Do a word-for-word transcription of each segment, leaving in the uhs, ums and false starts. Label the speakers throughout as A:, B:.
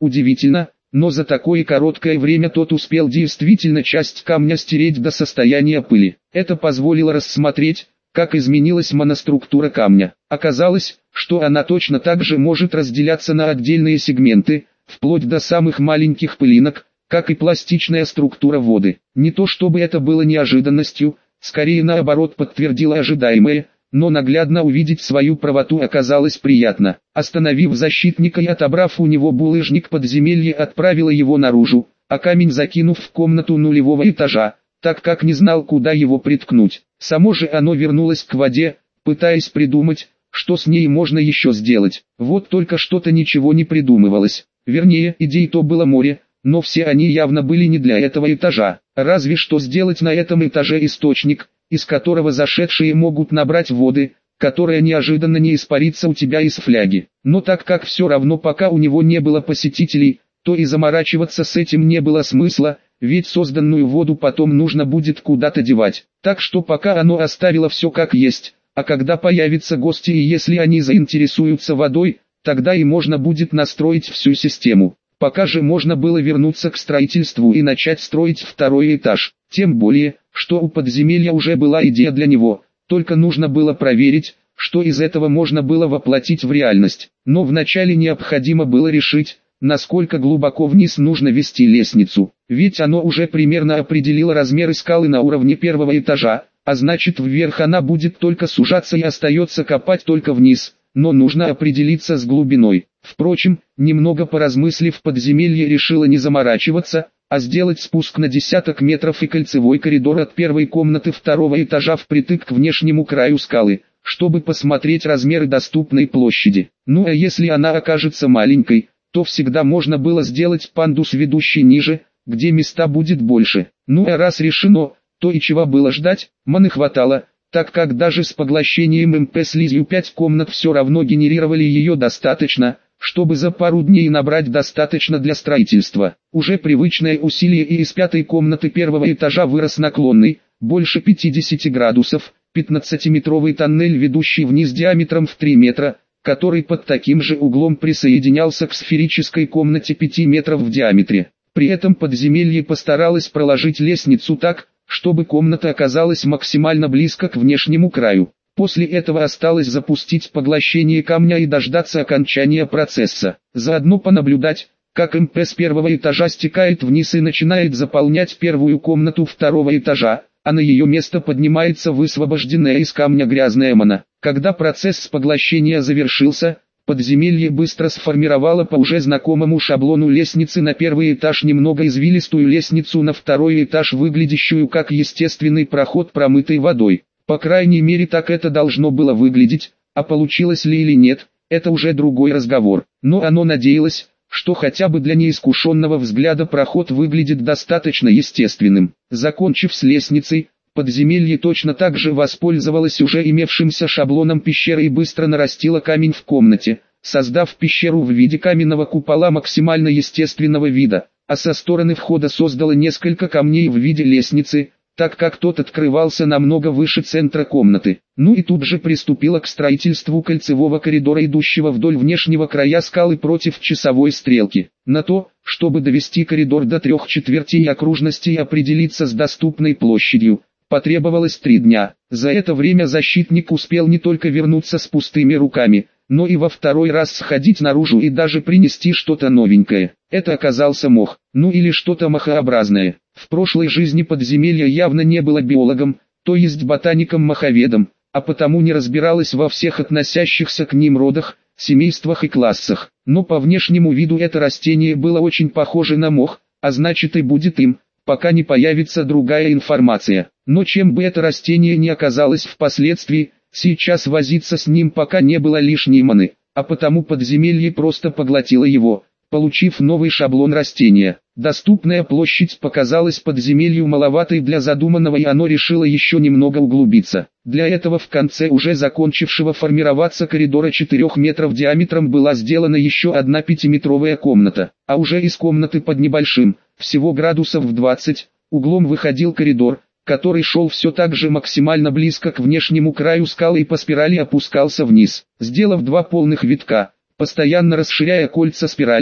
A: Удивительно, но за такое короткое время тот успел действительно часть камня стереть до состояния пыли. Это позволило рассмотреть, как изменилась моноструктура камня. Оказалось, что она точно так же может разделяться на отдельные сегменты, вплоть до самых маленьких пылинок, как и пластичная структура воды. Не то чтобы это было неожиданностью, скорее наоборот подтвердило ожидаемое, но наглядно увидеть свою правоту оказалось приятно. Остановив защитника и отобрав у него булыжник, подземелье отправило его наружу, а камень закинув в комнату нулевого этажа, так как не знал, куда его приткнуть. Само же оно вернулось к воде, пытаясь придумать, что с ней можно еще сделать. Вот только что-то ничего не придумывалось. Вернее, идей то было море, но все они явно были не для этого этажа. Разве что сделать на этом этаже источник, из которого зашедшие могут набрать воды, которая неожиданно не испарится у тебя из фляги. Но так как все равно пока у него не было посетителей, то и заморачиваться с этим не было смысла, ведь созданную воду потом нужно будет куда-то девать. Так что пока оно оставило все как есть, а когда появятся гости и если они заинтересуются водой, тогда и можно будет настроить всю систему. Пока же можно было вернуться к строительству и начать строить второй этаж. Тем более, что у подземелья уже была идея для него, только нужно было проверить, что из этого можно было воплотить в реальность. Но вначале необходимо было решить, насколько глубоко вниз нужно вести лестницу. Ведь оно уже примерно определило размеры скалы на уровне первого этажа, а значит вверх она будет только сужаться и остается копать только вниз. Но нужно определиться с глубиной. Впрочем, немного поразмыслив, подземелье решило не заморачиваться, а сделать спуск на десяток метров и кольцевой коридор от первой комнаты второго этажа впритык к внешнему краю скалы, чтобы посмотреть размеры доступной площади. Ну а если она окажется маленькой, то всегда можно было сделать пандус, ведущий ниже, где места будет больше. Ну а раз решено, то и чего было ждать, маны хватало, так как даже с поглощением эм пэ слизью пять комнат все равно генерировали ее достаточно, чтобы за пару дней набрать достаточно для строительства. Уже привычное усилие, и из пятой комнаты первого этажа вырос наклонный, больше пятидесяти градусов, пятнадцатиметровый тоннель, ведущий вниз диаметром в три метра, который под таким же углом присоединялся к сферической комнате пяти метров в диаметре. При этом подземелье постаралось проложить лестницу так, чтобы комната оказалась максимально близко к внешнему краю. После этого осталось запустить поглощение камня и дождаться окончания процесса. Заодно понаблюдать, как эм пэ с первого этажа стекает вниз и начинает заполнять первую комнату второго этажа, а на ее место поднимается высвобожденная из камня грязная мана. Когда процесс поглощения завершился, подземелье быстро сформировало по уже знакомому шаблону лестницы на первый этаж немного извилистую лестницу на второй этаж, выглядящую как естественный проход, промытый водой. По крайней мере так это должно было выглядеть, а получилось ли или нет, это уже другой разговор. Но оно надеялось, что хотя бы для неискушенного взгляда проход выглядит достаточно естественным. Закончив с лестницей, подземелье точно так же воспользовалось уже имевшимся шаблоном пещеры и быстро нарастило камень в комнате, создав пещеру в виде каменного купола максимально естественного вида, а со стороны входа создало несколько камней в виде лестницы, так как тот открывался намного выше центра комнаты. Ну и тут же приступила к строительству кольцевого коридора, идущего вдоль внешнего края скалы против часовой стрелки. На то, чтобы довести коридор до трех четвертей окружности и определиться с доступной площадью, потребовалось три дня. За это время защитник успел не только вернуться с пустыми руками, но и во второй раз сходить наружу и даже принести что-то новенькое. Это оказался мох, ну или что-то мохообразное. В прошлой жизни подземелья явно не было биологом, то есть ботаником-моховедом, а потому не разбиралась во всех относящихся к ним родах, семействах и классах. Но по внешнему виду это растение было очень похоже на мох, а значит и будет им, пока не появится другая информация. Но чем бы это растение ни оказалось впоследствии, сейчас возиться с ним пока не было лишней маны, а потому подземелье просто поглотило его, получив новый шаблон растения. Доступная площадь показалась подземелью маловатой для задуманного, и оно решило еще немного углубиться. Для этого в конце уже закончившего формироваться коридора четырёх метров диаметром была сделана еще одна пятиметровая комната, а уже из комнаты под небольшим, всего градусов в двадцать, углом выходил коридор, который шел все так же максимально близко к внешнему краю скалы и по спирали опускался вниз. Сделав два полных витка, постоянно расширяя кольца спирали,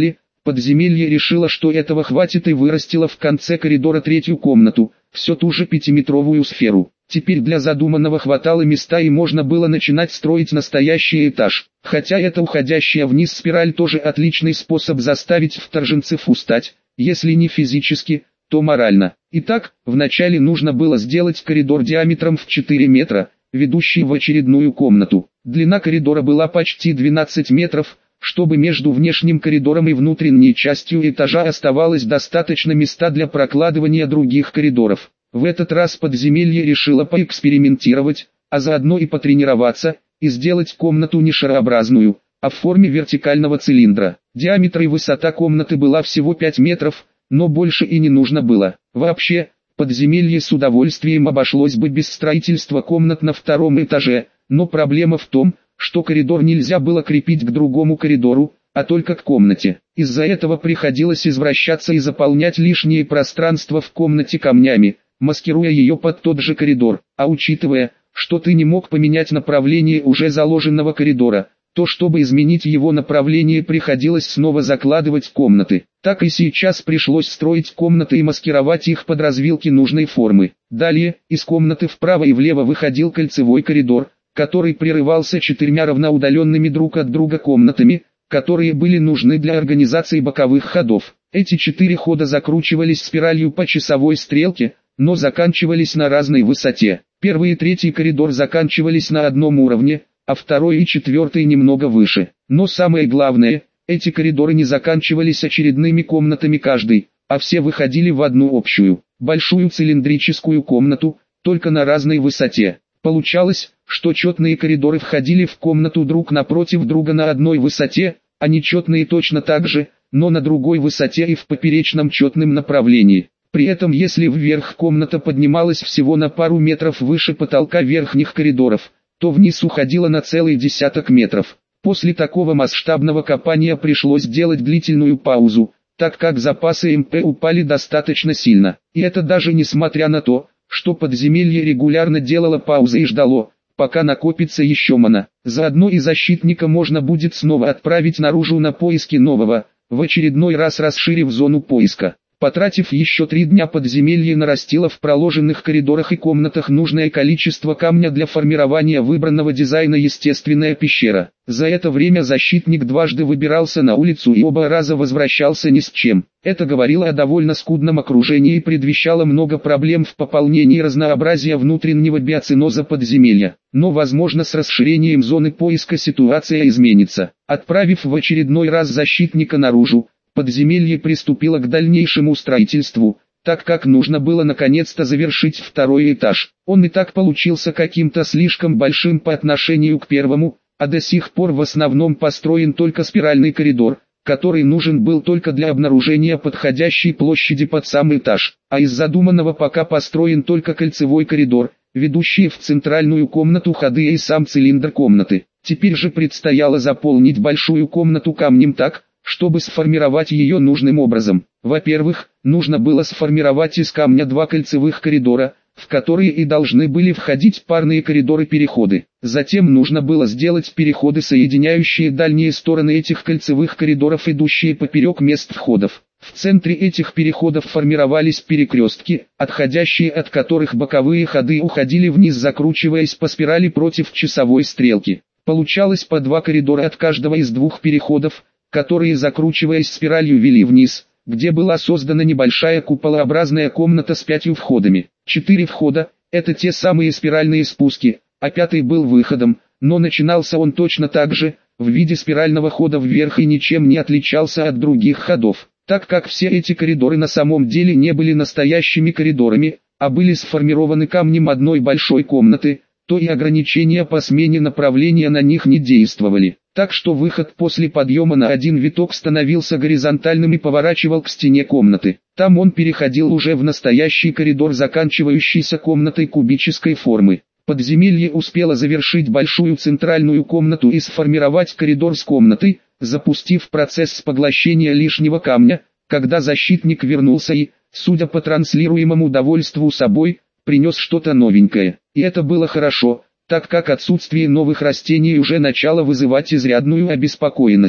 A: Подземелье решило, что этого хватит, и вырастило в конце коридора третью комнату, все ту же пятиметровую сферу. Теперь для задуманного хватало места, и можно было начинать строить настоящий этаж. Хотя эта уходящая вниз спираль тоже отличный способ заставить вторженцев устать, если не физически, то морально. Итак, вначале нужно было сделать коридор диаметром в четыре метра, ведущий в очередную комнату. Длина коридора была почти двенадцать метров, чтобы между внешним коридором и внутренней частью этажа оставалось достаточно места для прокладывания других коридоров. В этот раз подземелье решило поэкспериментировать, а заодно и потренироваться, и сделать комнату не шарообразную, а в форме вертикального цилиндра. Диаметр и высота комнаты была всего пять метров, но больше и не нужно было. Вообще, подземелье с удовольствием обошлось бы без строительства комнат на втором этаже, но проблема в том, что коридор нельзя было крепить к другому коридору, а только к комнате. Из-за этого приходилось извращаться и заполнять лишнее пространство в комнате камнями, маскируя ее под тот же коридор. А учитывая, что ты не мог поменять направление уже заложенного коридора, то чтобы изменить его направление приходилось снова закладывать комнаты. Так и сейчас пришлось строить комнаты и маскировать их под развилки нужной формы. Далее, из комнаты вправо и влево выходил кольцевой коридор, который прерывался четырьмя равноудаленными друг от друга комнатами, которые были нужны для организации боковых ходов. Эти четыре хода закручивались спиралью по часовой стрелке, но заканчивались на разной высоте. Первый и третий коридор заканчивались на одном уровне, а второй и четвертый немного выше. Но самое главное, эти коридоры не заканчивались очередными комнатами каждый, а все выходили в одну общую, большую цилиндрическую комнату, только на разной высоте. Получалось, что четные коридоры входили в комнату друг напротив друга на одной высоте, а нечетные точно так же, но на другой высоте и в поперечном четном направлении. При этом если вверх комната поднималась всего на пару метров выше потолка верхних коридоров, то вниз уходила на целый десяток метров. После такого масштабного копания пришлось делать длительную паузу, так как запасы МП упали достаточно сильно. И это даже несмотря на то, что подземелье регулярно делало паузы и ждало, пока накопится еще мана. Заодно и защитника можно будет снова отправить наружу на поиски нового, в очередной раз расширив зону поиска. Потратив еще три дня, подземелье нарастило в проложенных коридорах и комнатах нужное количество камня для формирования выбранного дизайна естественная пещера. За это время защитник дважды выбирался на улицу и оба раза возвращался ни с чем. Это говорило о довольно скудном окружении и предвещало много проблем в пополнении разнообразия внутреннего биоциноза подземелья. Но возможно с расширением зоны поиска ситуация изменится. Отправив в очередной раз защитника наружу, подземелье приступило к дальнейшему строительству, так как нужно было наконец-то завершить второй этаж. Он и так получился каким-то слишком большим по отношению к первому, а до сих пор в основном построен только спиральный коридор, который нужен был только для обнаружения подходящей площади под сам этаж, а из задуманного пока построен только кольцевой коридор, ведущий в центральную комнату ходы и сам цилиндр комнаты. Теперь же предстояло заполнить большую комнату камнем так, чтобы сформировать ее нужным образом. Во-первых, нужно было сформировать из камня два кольцевых коридора, в которые и должны были входить парные коридоры-переходы. Затем нужно было сделать переходы, соединяющие дальние стороны этих кольцевых коридоров, идущие поперек мест входов. В центре этих переходов формировались перекрестки, отходящие от которых боковые ходы уходили вниз, закручиваясь по спирали против часовой стрелки. Получалось по два коридора от каждого из двух переходов, которые, закручиваясь спиралью, вели вниз, где была создана небольшая куполообразная комната с пятью входами. Четыре входа – это те самые спиральные спуски, а пятый был выходом, но начинался он точно так же, в виде спирального хода вверх, и ничем не отличался от других ходов. Так как все эти коридоры на самом деле не были настоящими коридорами, а были сформированы камнем одной большой комнаты, то и ограничения по смене направления на них не действовали. Так что выход после подъема на один виток становился горизонтальным и поворачивал к стене комнаты. Там он переходил уже в настоящий коридор, заканчивающийся комнатой кубической формы. Подземелье успело завершить большую центральную комнату и сформировать коридор с комнатой, запустив процесс поглощения лишнего камня, когда защитник вернулся и, судя по транслируемому довольству собой, принес что-то новенькое. И это было хорошо, так как отсутствие новых растений уже начало вызывать изрядную обеспокоенность.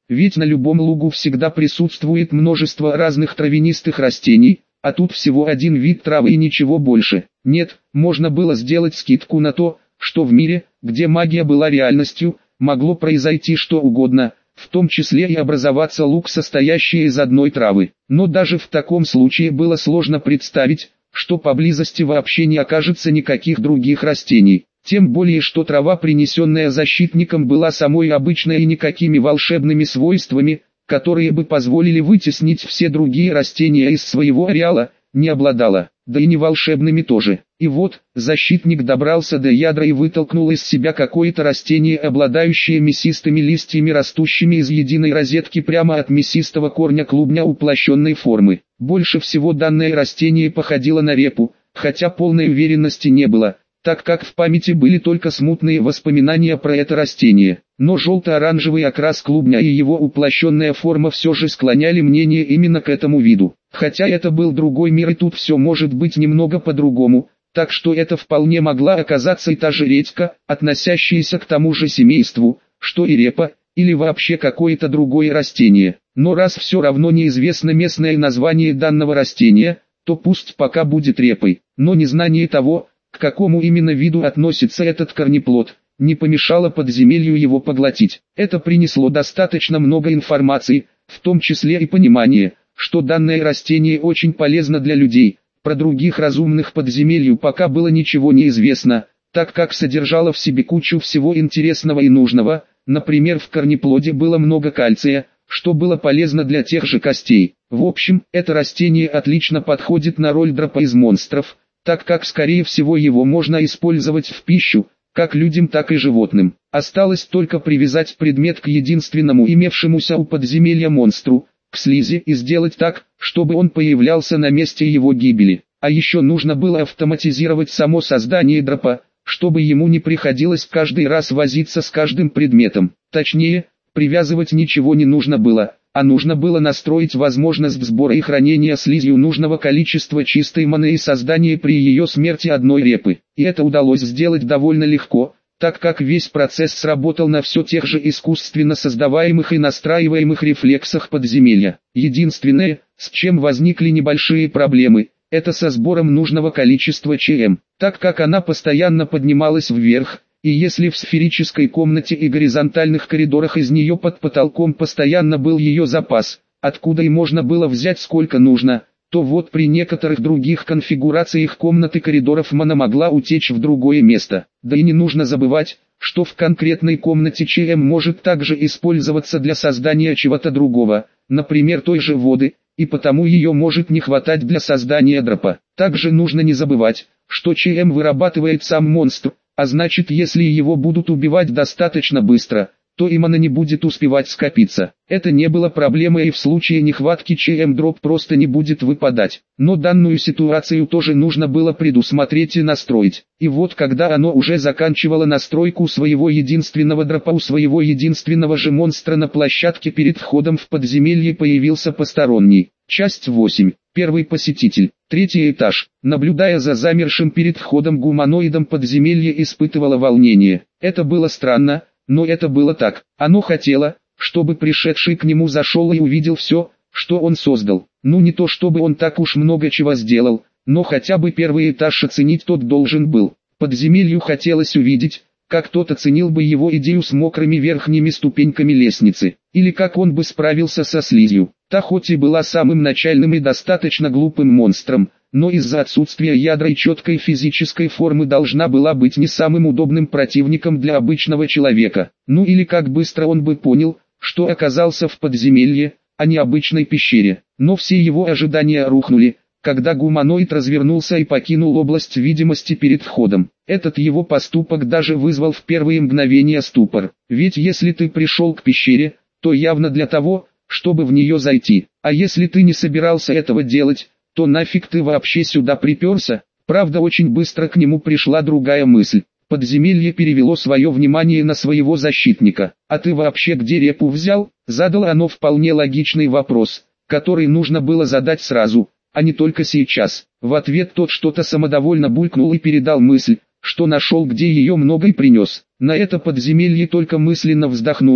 A: Ведь на любом лугу всегда присутствует множество разных травянистых растений, а тут всего один вид травы и ничего больше. Нет, можно было сделать скидку на то, что в мире, где магия была реальностью, могло произойти что угодно, в том числе и образоваться луг, состоящий из одной травы. Но даже в таком случае было сложно представить, что поблизости вообще не окажется никаких других растений. Тем более, что трава, принесенная защитником, была самой обычной и никакими волшебными свойствами, которые бы позволили вытеснить все другие растения из своего ареала, не обладала, да и не волшебными тоже. И вот, защитник добрался до ядра и вытолкнул из себя какое-то растение, обладающее мясистыми листьями, растущими из единой розетки прямо от мясистого корня клубня уплощенной формы. Больше всего данное растение походило на репу, хотя полной уверенности не было, так как в памяти были только смутные воспоминания про это растение. Но желто-оранжевый окрас клубня и его уплощенная форма все же склоняли мнение именно к этому виду. Хотя это был другой мир, и тут все может быть немного по-другому, так что это вполне могла оказаться и та же редька, относящаяся к тому же семейству, что и репа, или вообще какое-то другое растение. Но раз все равно неизвестно местное название данного растения, то пусть пока будет репой. Но незнание того, к какому именно виду относится этот корнеплод, не помешало подземелью его поглотить. Это принесло достаточно много информации, в том числе и понимание, что данное растение очень полезно для людей. Про других разумных подземелью пока было ничего не известно, так как содержало в себе кучу всего интересного и нужного. Например, в корнеплоде было много кальция, что было полезно для тех же костей. В общем, это растение отлично подходит на роль дропа из монстров, так как скорее всего его можно использовать в пищу, как людям, так и животным. Осталось только привязать предмет к единственному имевшемуся у подземелья монстру, к слизи, и сделать так, чтобы он появлялся на месте его гибели. А еще нужно было автоматизировать само создание дропа, чтобы ему не приходилось каждый раз возиться с каждым предметом. Точнее, привязывать ничего не нужно было, а нужно было настроить возможность сбора и хранения слизью нужного количества чистой маны и создания при ее смерти одной репы. И это удалось сделать довольно легко, так как весь процесс сработал на все тех же искусственно создаваемых и настраиваемых рефлексах подземелья. Единственное, с чем возникли небольшие проблемы, это со сбором нужного количества ЧМ, так как она постоянно поднималась вверх, и если в сферической комнате и горизонтальных коридорах из нее под потолком постоянно был ее запас, откуда и можно было взять сколько нужно, то вот при некоторых других конфигурациях комнат и коридоров мана могла утечь в другое место. Да и не нужно забывать, что в конкретной комнате ЧМ может также использоваться для создания чего-то другого, например той же воды, и потому ее может не хватать для создания дропа. Также нужно не забывать, что ЧМ вырабатывает сам монстр, а значит, если его будут убивать достаточно быстро, то и мана не будет успевать скопиться. Это не было проблемой, и в случае нехватки ЧМ дроп просто не будет выпадать. Но данную ситуацию тоже нужно было предусмотреть и настроить. И вот когда оно уже заканчивало настройку своего единственного дропа, у своего единственного же монстра на площадке перед входом в подземелье появился посторонний. Часть восемь. Первый посетитель. Третий этаж. Наблюдая за замершим перед входом гуманоидом, подземелье испытывало волнение. Это было странно, но это было так. Оно хотело, чтобы пришедший к нему зашел и увидел все, что он создал. Ну не то чтобы он так уж много чего сделал, но хотя бы первый этаж оценить тот должен был. Подземелью хотелось увидеть, как тот оценил бы его идею с мокрыми верхними ступеньками лестницы, или как он бы справился со слизью. Та хоть и была самым начальным и достаточно глупым монстром, но из-за отсутствия ядра и четкой физической формы должна была быть не самым удобным противником для обычного человека. Ну или как быстро он бы понял, что оказался в подземелье, а не обычной пещере. Но все его ожидания рухнули, когда гуманоид развернулся и покинул область видимости перед входом. Этот его поступок даже вызвал в первые мгновения ступор. Ведь если ты пришел к пещере, то явно для того, чтобы в нее зайти. А если ты не собирался этого делать, то нафиг ты вообще сюда приперся? Правда, очень быстро к нему пришла другая мысль. Подземелье перевело свое внимание на своего защитника. «А ты вообще где репу взял?» Задало оно вполне логичный вопрос, который нужно было задать сразу, а не только сейчас. В ответ тот что-то самодовольно булькнул и передал мысль, что нашел где ее много и принес. На это подземелье только мысленно вздохнуло,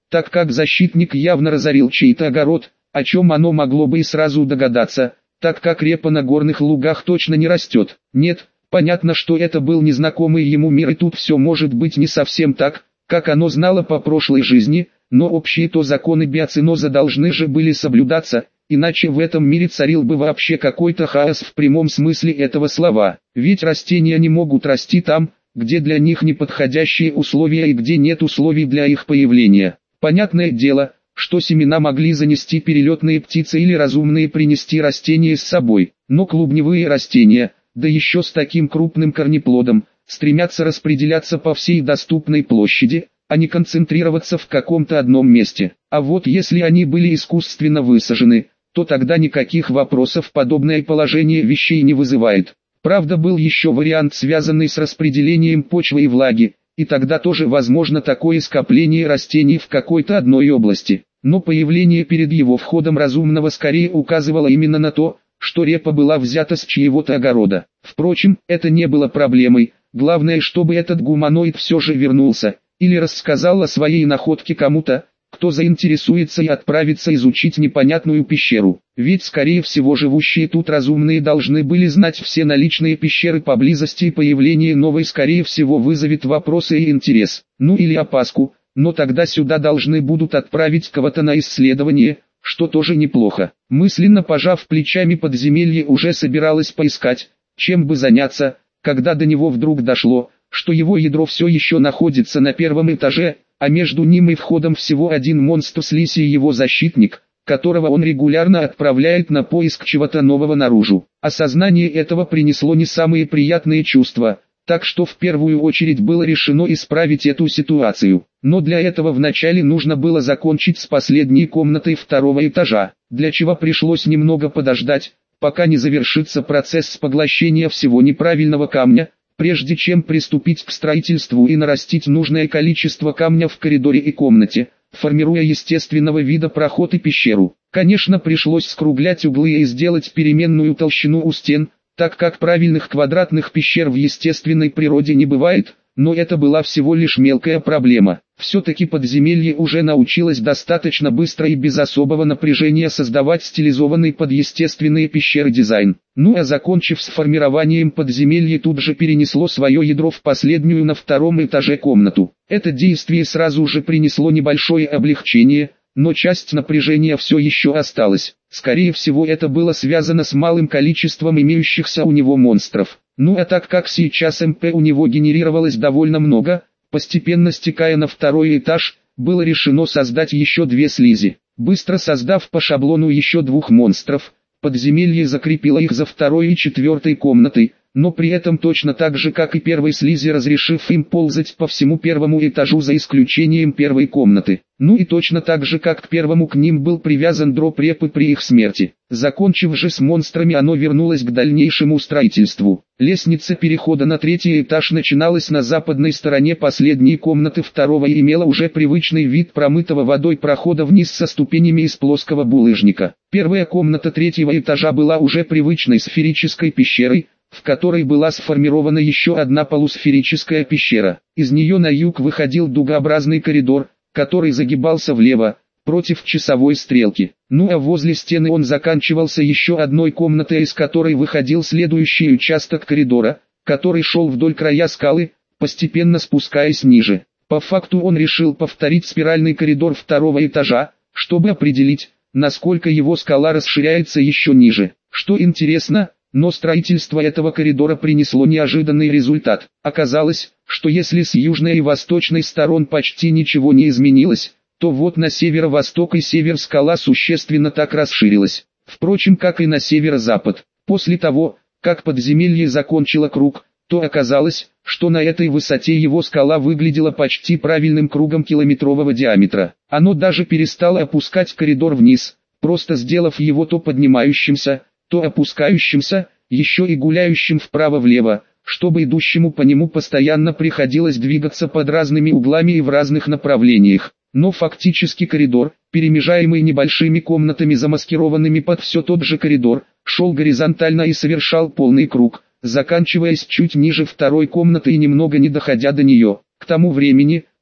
A: так как защитник явно разорил чей-то огород, о чем оно могло бы и сразу догадаться, так как репа на горных лугах точно не растет. Нет, понятно, что это был незнакомый ему мир, и тут все может быть не совсем так, как оно знало по прошлой жизни, но общие-то законы биоциноза должны же были соблюдаться, иначе в этом мире царил бы вообще какой-то хаос в прямом смысле этого слова. Ведь растения не могут расти там, где для них неподходящие условия и где нет условий для их появления. Понятное дело, что семена могли занести перелетные птицы или разумные принести растения с собой, но клубневые растения, да еще с таким крупным корнеплодом, стремятся распределяться по всей доступной площади, а не концентрироваться в каком-то одном месте. А вот если они были искусственно высажены, то тогда никаких вопросов подобное положение вещей не вызывает. Правда, был еще вариант, связанный с распределением почвы и влаги, и тогда тоже возможно такое скопление растений в какой-то одной области. Но появление перед его входом разумного скорее указывало именно на то, что репа была взята с чьего-то огорода. Впрочем, это не было проблемой, главное, чтобы этот гуманоид все же вернулся, или рассказал о своей находке кому-то, кто заинтересуется и отправится изучить непонятную пещеру. Ведь скорее всего живущие тут разумные должны были знать все наличные пещеры поблизости, и появление новой скорее всего вызовет вопросы и интерес, ну или опаску, но тогда сюда должны будут отправить кого-то на исследование, что тоже неплохо. Мысленно пожав плечами, подземелье уже собиралось поискать, чем бы заняться, когда до него вдруг дошло, что его ядро все еще находится на первом этаже, а между ним и входом всего один монстр слизи и его защитник, которого он регулярно отправляет на поиск чего-то нового наружу. Осознание этого принесло не самые приятные чувства, так что в первую очередь было решено исправить эту ситуацию. Но для этого вначале нужно было закончить с последней комнатой второго этажа, для чего пришлось немного подождать, пока не завершится процесс поглощения всего неправильного камня, прежде чем приступить к строительству и нарастить нужное количество камня в коридоре и комнате, формируя естественного вида проход и пещеру. Конечно, пришлось скруглять углы и сделать переменную толщину у стен, так как правильных квадратных пещер в естественной природе не бывает, но это была всего лишь мелкая проблема. Все-таки подземелье уже научилось достаточно быстро и без особого напряжения создавать стилизованный под естественные пещеры дизайн. Ну а закончив с формированием подземелья, тут же перенесло свое ядро в последнюю на втором этаже комнату. Это действие сразу же принесло небольшое облегчение, но часть напряжения все еще осталась. Скорее всего, это было связано с малым количеством имеющихся у него монстров. Ну а так как сейчас МП у него генерировалось довольно много, постепенно стекая на второй этаж, было решено создать еще две слизи. Быстро создав по шаблону еще двух монстров, подземелье закрепило их за второй и четвертой комнатой, но при этом точно так же, как и первой слизи, разрешив им ползать по всему первому этажу за исключением первой комнаты. Ну и точно так же, как к первому, к ним был привязан дроп репы при их смерти. Закончив же с монстрами, оно вернулось к дальнейшему строительству. Лестница перехода на третий этаж начиналась на западной стороне последней комнаты второго и имела уже привычный вид промытого водой прохода вниз со ступенями из плоского булыжника. Первая комната третьего этажа была уже привычной сферической пещерой, в которой была сформирована еще одна полусферическая пещера. Из нее на юг выходил дугообразный коридор, который загибался влево, против часовой стрелки. Ну а возле стены он заканчивался еще одной комнатой, из которой выходил следующий участок коридора, который шел вдоль края скалы, постепенно спускаясь ниже. По факту он решил повторить спиральный коридор второго этажа, чтобы определить, насколько его скала расширяется еще ниже. Что интересно, но строительство этого коридора принесло неожиданный результат. Оказалось, что если с южной и восточной сторон почти ничего не изменилось, то вот на северо-восток и север скала существенно так расширилась. Впрочем, как и на северо-запад. После того, как подземелье закончило круг, то оказалось, что на этой высоте его скала выглядела почти правильным кругом километрового диаметра. Оно даже перестало опускать коридор вниз, просто сделав его то поднимающимся, то опускающимся, еще и гуляющим вправо-влево, чтобы идущему по нему постоянно приходилось двигаться под разными углами и в разных направлениях. Но фактически коридор, перемежаемый небольшими комнатами, замаскированными под все тот же коридор, шел горизонтально и совершал полный круг, заканчиваясь чуть ниже второй комнаты и немного не доходя до нее. К тому времени,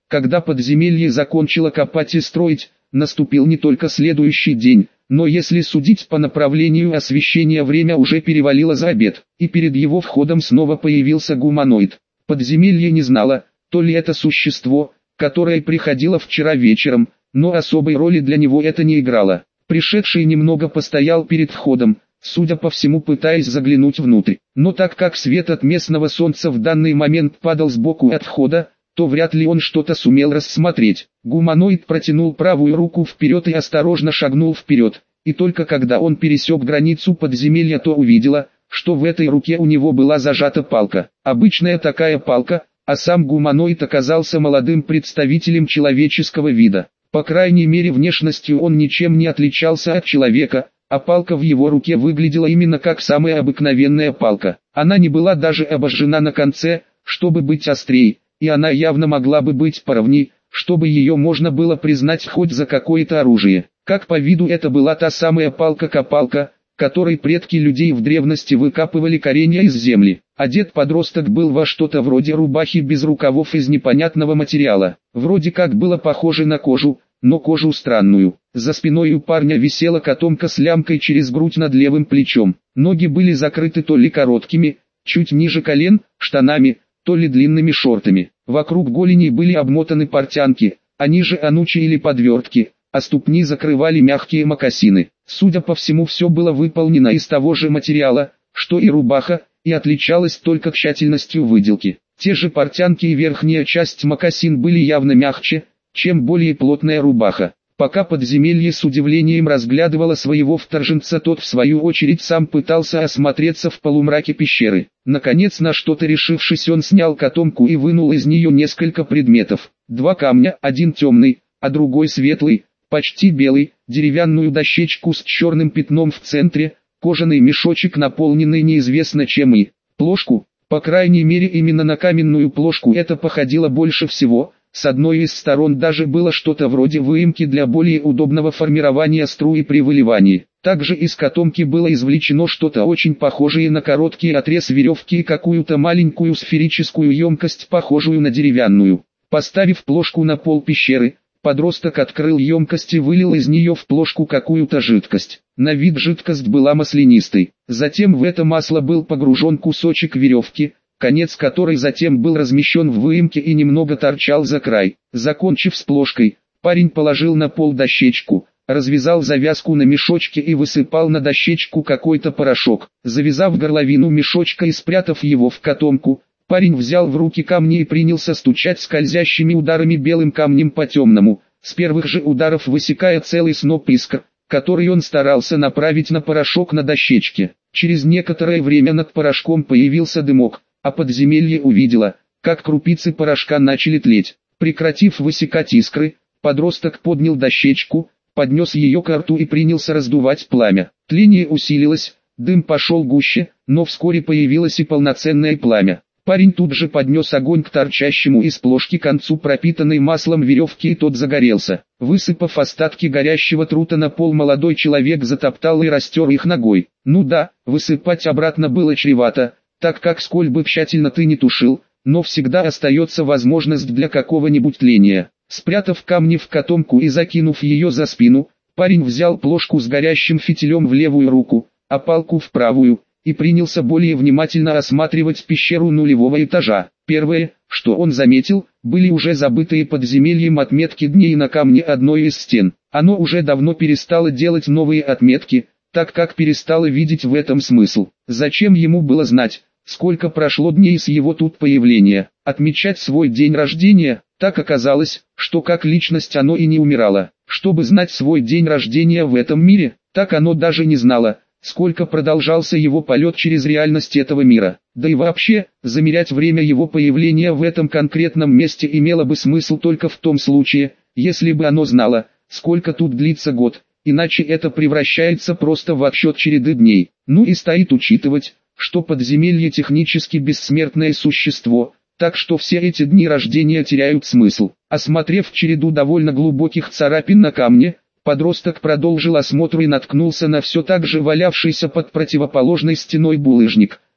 A: Когда подземелье закончило копать и строить, наступил не только следующий день, но если судить по направлению освещения, время уже перевалило за обед, и перед его входом снова появился гуманоид. Подземелье не знало, то ли это существо, которое приходило вчера вечером, но особой роли для него это не играло. Пришедший немного постоял перед входом, судя по всему пытаясь заглянуть внутрь, но так как свет от местного солнца в данный момент падал сбоку от входа, то вряд ли он что-то сумел рассмотреть. Гуманоид протянул правую руку вперед и осторожно шагнул вперед, и только когда он пересек границу подземелья, то увидела, что в этой руке у него была зажата палка. Обычная такая палка, а сам гуманоид оказался молодым представителем человеческого вида. По крайней мере внешностью он ничем не отличался от человека, а палка в его руке выглядела именно как самая обыкновенная палка. Она не была даже обожжена на конце, чтобы быть острей, и она явно могла бы быть поровней, чтобы ее можно было признать хоть за какое-то оружие. Как по виду это была та самая палка-копалка, которой предки людей в древности выкапывали коренья из земли. Одет подросток был во что-то вроде рубахи без рукавов из непонятного материала. Вроде как было похоже на кожу, но кожу странную. За спиной у парня висела котомка с лямкой через грудь над левым плечом. Ноги были закрыты то ли короткими, чуть ниже колен, штанами, то ли длинными шортами. Вокруг голеней были обмотаны портянки, а ниже анучи или подвертки, а ступни закрывали мягкие мокасины. Судя по всему, все было выполнено из того же материала, что и рубаха, и отличалось только тщательностью выделки. Те же портянки и верхняя часть мокасин были явно мягче, чем более плотная рубаха. Пока подземелье с удивлением разглядывало своего вторженца, тот в свою очередь сам пытался осмотреться в полумраке пещеры. Наконец, на что-то решившись, он снял котомку и вынул из нее несколько предметов. Два камня, один темный, а другой светлый, почти белый, деревянную дощечку с черным пятном в центре, кожаный мешочек, наполненный неизвестно чем, и плошку. По крайней мере именно на каменную плошку это походило больше всего. С одной из сторон даже было что-то вроде выемки для более удобного формирования струи при выливании. Также из котомки было извлечено что-то очень похожее на короткий отрез веревки и какую-то маленькую сферическую емкость, похожую на деревянную. Поставив плошку на пол пещеры, подросток открыл емкость и вылил из нее в плошку какую-то жидкость. На вид жидкость была маслянистой. Затем в это масло был погружен кусочек веревки, конец которой затем был размещен в выемке и немного торчал за край. Закончив с плошкой, парень положил на пол дощечку, развязал завязку на мешочке и высыпал на дощечку какой-то порошок. Завязав горловину мешочка и спрятав его в котомку, парень взял в руки камни и принялся стучать скользящими ударами белым камнем по темному, с первых же ударов высекая целый сноп искр, который он старался направить на порошок на дощечке. Через некоторое время над порошком появился дымок, а подземелье увидело, как крупицы порошка начали тлеть. Прекратив высекать искры, подросток поднял дощечку, поднес ее к рту и принялся раздувать пламя. Тление усилилось, дым пошел гуще, но вскоре появилось и полноценное пламя. Парень тут же поднес огонь к торчащему из плошки концу пропитанной маслом веревки, и тот загорелся. Высыпав остатки горящего трута на пол, молодой человек затоптал и растер их ногой. Ну да, высыпать обратно было чревато, так как сколь бы тщательно ты не тушил, но всегда остается возможность для какого-нибудь тления. Спрятав камни в котомку и закинув ее за спину, парень взял плошку с горящим фитилем в левую руку, а палку в правую, и принялся более внимательно осматривать пещеру нулевого этажа. Первое, что он заметил, были уже забытые подземельем отметки дней на камне одной из стен. Оно уже давно перестало делать новые отметки, так как перестало видеть в этом смысл. Зачем ему было знать, сколько прошло дней с его тут появления? Отмечать свой день рождения? Так оказалось, что как личность оно и не умирало. Чтобы знать свой день рождения в этом мире, так оно даже не знало, сколько продолжался его полет через реальность этого мира. Да и вообще, замерять время его появления в этом конкретном месте имело бы смысл только в том случае, если бы оно знало, сколько тут длится год, иначе это превращается просто в отсчет череды дней. Ну и стоит учитывать, что подземелье технически бессмертное существо, так что все эти дни рождения теряют смысл. Осмотрев череду довольно глубоких царапин на камне, подросток продолжил осмотр и наткнулся на все так же валявшийся под противоположной стеной булыжник.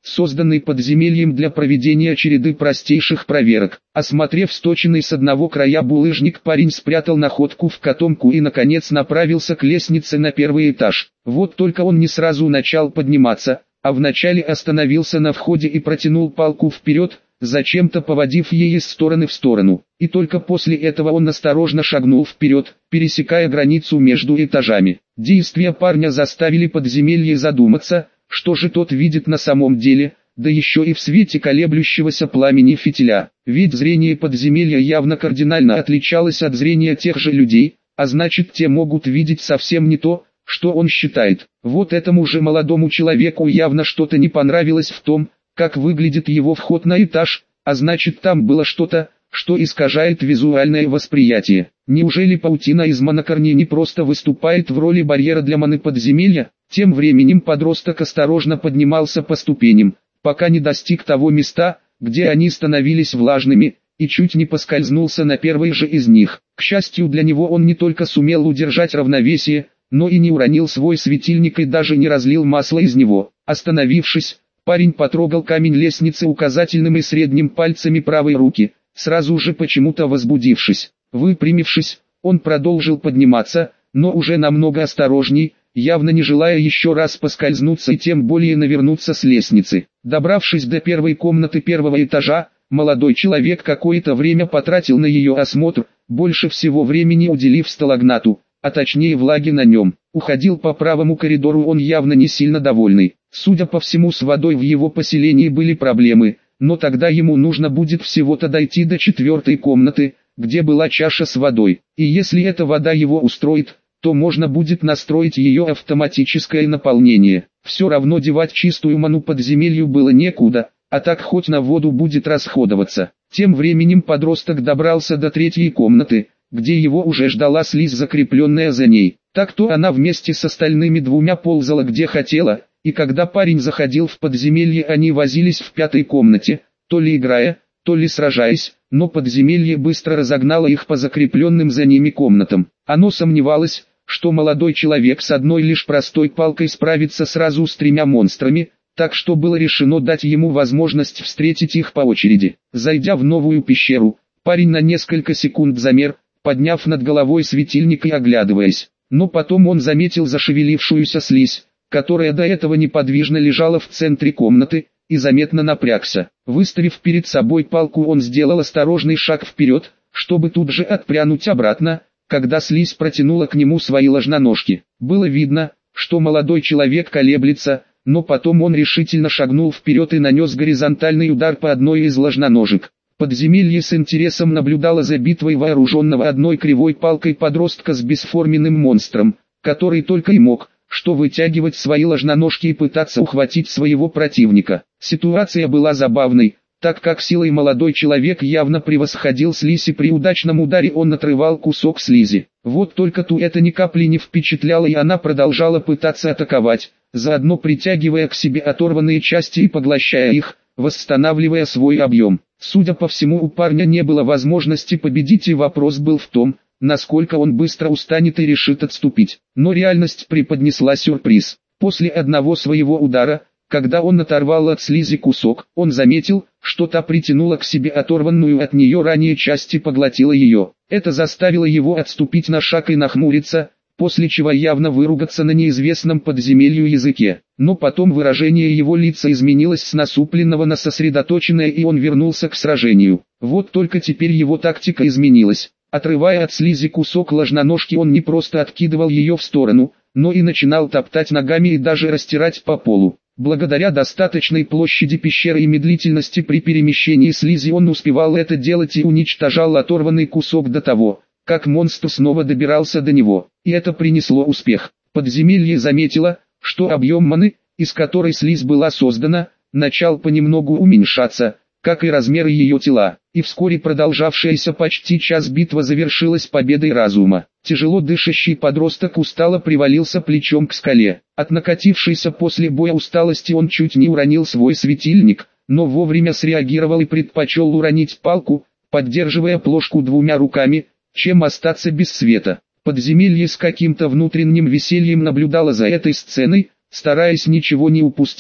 A: созданный подземельем для проведения череды простейших проверок. Осмотрев сточенный с одного края булыжник, парень спрятал находку в котомку и наконец направился к лестнице на первый этаж. Вот только он не сразу начал подниматься, а вначале остановился на входе и протянул палку вперед, зачем-то поводив ей из стороны в сторону. И только после этого он осторожно шагнул вперед, пересекая границу между этажами. Действия парня заставили подземелье задуматься, что же тот видит на самом деле, да еще и в свете колеблющегося пламени фитиля. Ведь зрение подземелья явно кардинально отличалось от зрения тех же людей, а значит, те могут видеть совсем не то, что он считает. Вот этому же молодому человеку явно что-то не понравилось в том, как выглядит его вход на этаж, а значит, там было что-то, что искажает визуальное восприятие. Неужели паутина из монокорней не просто выступает в роли барьера для маны подземелья? Тем временем подросток осторожно поднимался по ступеням, пока не достиг того места, где они становились влажными, и чуть не поскользнулся на первой же из них. К счастью для него, он не только сумел удержать равновесие, но и не уронил свой светильник и даже не разлил масло из него. Остановившись, парень потрогал камень лестницы указательным и средним пальцами правой руки, сразу же почему-то возбудившись. Выпрямившись, он продолжил подниматься, но уже намного осторожней, явно не желая еще раз поскользнуться и тем более навернуться с лестницы. Добравшись до первой комнаты первого этажа, молодой человек какое-то время потратил на ее осмотр, больше всего времени уделив сталагнату, а точнее влаги на нем. Уходил по правому коридору он явно не сильно довольный. Судя по всему, с водой в его поселении были проблемы, но тогда ему нужно будет всего-то дойти до четвертой комнаты, где была чаша с водой. И если эта вода его устроит, то можно будет настроить ее автоматическое наполнение. Все равно девать чистую ману подземелью было некуда, а так хоть на воду будет расходоваться. Тем временем подросток добрался до третьей комнаты, где его уже ждала слизь, закрепленная за ней. Так-то она вместе с остальными двумя ползала где хотела, и когда парень заходил в подземелье, они возились в пятой комнате, то ли играя, то ли сражаясь, но подземелье быстро разогнало их по закрепленным за ними комнатам. Оно сомневалось, что молодой человек с одной лишь простой палкой справится сразу с тремя монстрами, так что было решено дать ему возможность встретить их по очереди. Зайдя в новую пещеру, парень на несколько секунд замер, подняв над головой светильник и оглядываясь. Но потом он заметил зашевелившуюся слизь, которая до этого неподвижно лежала в центре комнаты, и заметно напрягся. Выставив перед собой палку, он сделал осторожный шаг вперед, чтобы тут же отпрянуть обратно, когда слизь протянула к нему свои ложноножки. Было видно, что молодой человек колеблется, но потом он решительно шагнул вперед и нанес горизонтальный удар по одной из ложноножек. Подземелье с интересом наблюдало за битвой вооруженного одной кривой палкой подростка с бесформенным монстром, который только и мог, что вытягивать свои ложноножки и пытаться ухватить своего противника. Ситуация была забавной, так как силой молодой человек явно превосходил слизь, и при удачном ударе он отрывал кусок слизи. Вот только ту это ни капли не впечатляло, и она продолжала пытаться атаковать, заодно притягивая к себе оторванные части и поглощая их, восстанавливая свой объем. Судя по всему, у парня не было возможности победить, и вопрос был в том, насколько он быстро устанет и решит отступить. Но реальность преподнесла сюрприз. После одного своего удара, когда он оторвал от слизи кусок, он заметил, что та притянула к себе оторванную от нее ранее часть и поглотила ее. Это заставило его отступить на шаг и нахмуриться, после чего явно выругаться на неизвестном подземелью языке. Но потом выражение его лица изменилось с насупленного на сосредоточенное, и он вернулся к сражению. Вот только теперь его тактика изменилась. Отрывая от слизи кусок ложноножки, он не просто откидывал ее в сторону, но и начинал топтать ногами и даже растирать по полу. Благодаря достаточной площади пещеры и медлительности при перемещении слизи он успевал это делать и уничтожал оторванный кусок до того, как монстр снова добирался до него. И это принесло успех. Подземелье заметило, что объем маны, из которой слизь была создана, начал понемногу уменьшаться, как и размеры ее тела. И вскоре продолжавшаяся почти час битва завершилась победой разума. Тяжело дышащий подросток устало привалился плечом к скале. От накатившейся после боя усталости он чуть не уронил свой светильник, но вовремя среагировал и предпочел уронить палку, поддерживая плошку двумя руками, чем остаться без света. Подземелье с каким-то внутренним весельем наблюдало за этой сценой, стараясь ничего не упустить,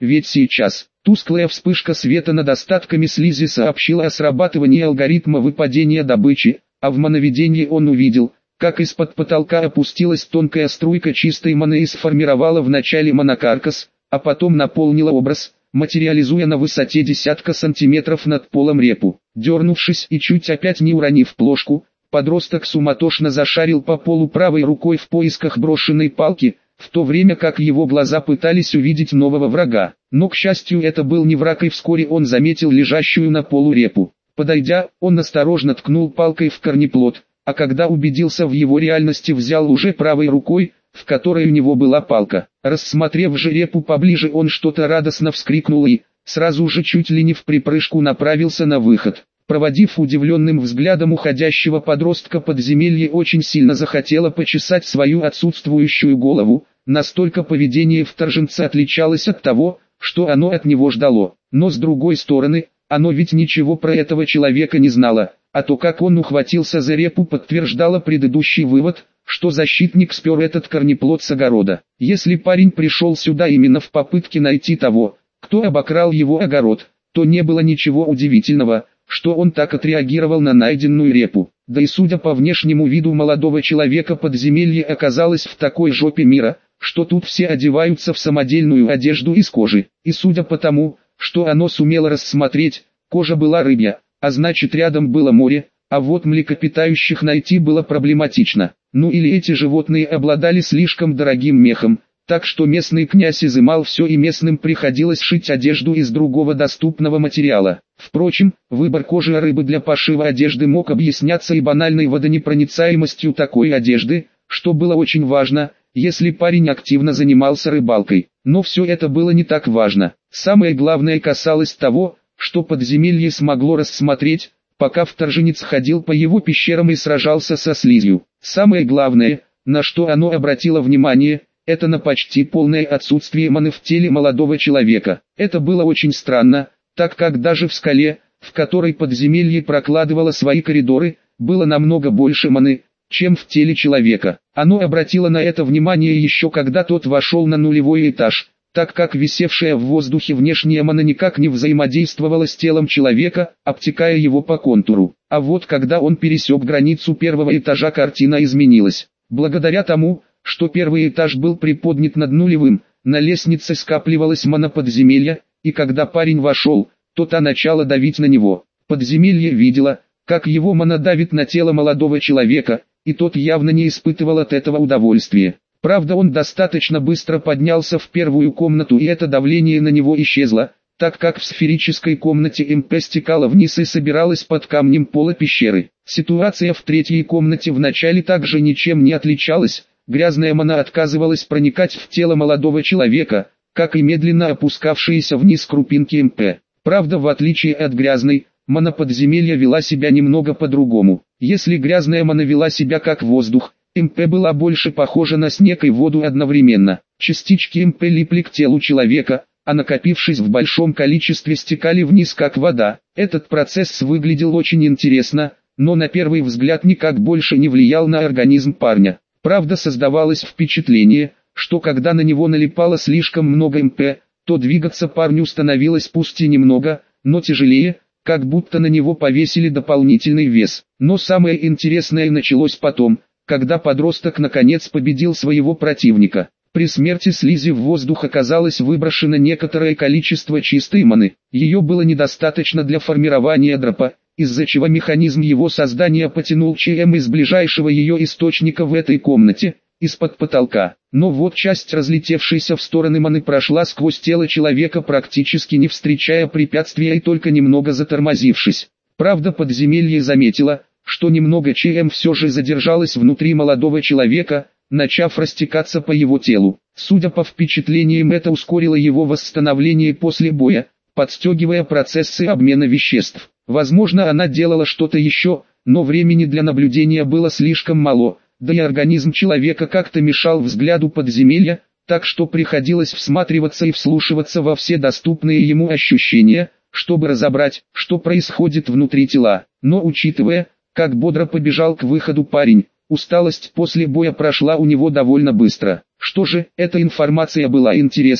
A: ведь сейчас, тусклая вспышка света над остатками слизи сообщила о срабатывании алгоритма выпадения добычи, а в мановидении он увидел, как из-под потолка опустилась тонкая струйка чистой маны и сформировала вначале монокаркас, а потом наполнила образ, материализуя на высоте десятка сантиметров над полом репу. Дернувшись и чуть опять не уронив плошку, подросток суматошно зашарил по полу правой рукой в поисках брошенной палки, в то время как его глаза пытались увидеть нового врага. Но, к счастью, это был не враг, и вскоре он заметил лежащую на полу репу. Подойдя, он осторожно ткнул палкой в корнеплод, а когда убедился в его реальности, взял уже правой рукой, в которой у него была палка. Рассмотрев же репу поближе, он что-то радостно вскрикнул и, сразу же чуть ли не в припрыжку, направился на выход. Проводив удивленным взглядом уходящего подростка, подземелье очень сильно захотело почесать свою отсутствующую голову, настолько поведение вторженца отличалось от того, что оно от него ждало. Но с другой стороны, оно ведь ничего про этого человека не знало, а то, как он ухватился за репу, подтверждало предыдущий вывод, что защитник спер этот корнеплод с огорода. Если парень пришел сюда именно в попытке найти того, кто обокрал его огород, то не было ничего удивительного, что он так отреагировал на найденную репу. Да и судя по внешнему виду молодого человека, подземелье оказалось в такой жопе мира, что тут все одеваются в самодельную одежду из кожи. И судя по тому, что оно сумело рассмотреть, кожа была рыбья, а значит рядом было море, а вот млекопитающих найти было проблематично. Ну или эти животные обладали слишком дорогим мехом, так что местный князь изымал все и местным приходилось шить одежду из другого доступного материала. Впрочем, выбор кожи рыбы для пошива одежды мог объясняться и банальной водонепроницаемостью такой одежды, что было очень важно, если парень активно занимался рыбалкой. Но все это было не так важно. Самое главное касалось того, что подземелье смогло рассмотреть, пока вторженец ходил по его пещерам и сражался со слизью. Самое главное, на что оно обратило внимание, это на почти полное отсутствие маны в теле молодого человека. Это было очень странно, так как даже в скале, в которой подземелье прокладывало свои коридоры, было намного больше маны, чем в теле человека. Оно обратило на это внимание еще когда тот вошел на нулевой этаж, так как висевшая в воздухе внешняя мана никак не взаимодействовала с телом человека, обтекая его по контуру. А вот когда он пересек границу первого этажа, картина изменилась. Благодаря тому, что первый этаж был приподнят над нулевым, на лестнице скапливалась мана подземелья, и когда парень вошел, то та начала давить на него. Подземелье видело, как его мана давит на тело молодого человека, и тот явно не испытывал от этого удовольствия. Правда, он достаточно быстро поднялся в первую комнату, и это давление на него исчезло, так как в сферической комнате МП стекала вниз и собиралась под камнем пола пещеры. Ситуация в третьей комнате вначале также ничем не отличалась, грязная мана отказывалась проникать в тело молодого человека, как и медленно опускавшиеся вниз крупинки МП. Правда, в отличие от грязной, мана подземелья вела себя немного по-другому. Если грязная мана вела себя как воздух, МП была больше похожа на снег и воду одновременно. Частички МП липли к телу человека, а накопившись в большом количестве стекали вниз как вода. Этот процесс выглядел очень интересно, но на первый взгляд никак больше не влиял на организм парня. Правда, создавалось впечатление, что когда на него налипало слишком много МП, то двигаться парню становилось пусть и немного, но тяжелее, как будто на него повесили дополнительный вес. Но самое интересное началось потом, когда подросток наконец победил своего противника. При смерти слизи в воздух оказалось выброшено некоторое количество чистой маны. Ее было недостаточно для формирования дропа, из-за чего механизм его создания потянул ЧМ из ближайшего ее источника в этой комнате, из-под потолка. Но вот часть разлетевшейся в стороны маны прошла сквозь тело человека, практически не встречая препятствия и только немного затормозившись. Правда, подземелье заметило, что немного ЧМ все же задержалось внутри молодого человека, начав растекаться по его телу. Судя по впечатлениям, это ускорило его восстановление после боя, подстегивая процессы обмена веществ. Возможно, она делала что-то еще, но времени для наблюдения было слишком мало, да и организм человека как-то мешал взгляду подземелья, так что приходилось всматриваться и вслушиваться во все доступные ему ощущения, чтобы разобрать, что происходит внутри тела. Но учитывая, как бодро побежал к выходу парень, усталость после боя прошла у него довольно быстро. Что же, эта информация была интересной,